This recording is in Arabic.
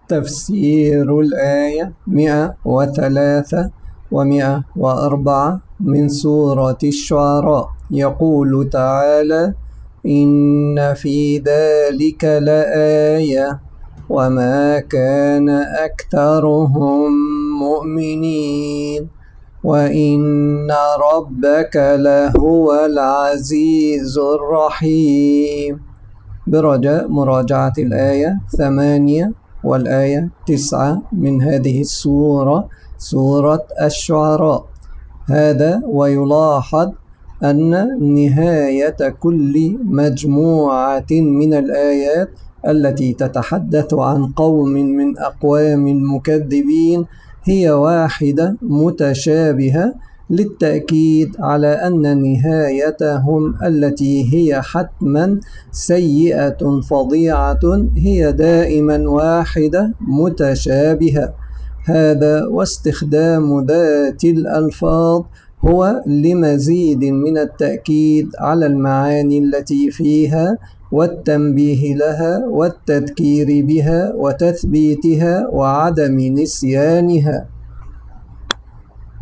تفسير الآية 103 و104 من سورة الشعراء. يقول تعالى: إن في ذلك لآية وما كان أكثرهم مؤمنين وإن ربك لهو العزيز الرحيم. برجاء مراجعة الآية 8 والآية 9 من هذه السورة، سورة الشعراء. هذا ويلاحظ أن نهاية كل مجموعة من الآيات التي تتحدث عن قوم من أقوام المكذبين هي واحدة متشابهة، للتأكيد على أن نهايتهم التي هي حتما سيئة فظيعة هي دائما واحدة متشابهة. هذا واستخدام ذات الألفاظ هو لمزيد من التأكيد على المعاني التي فيها والتنبيه لها والتذكير بها وتثبيتها وعدم نسيانها.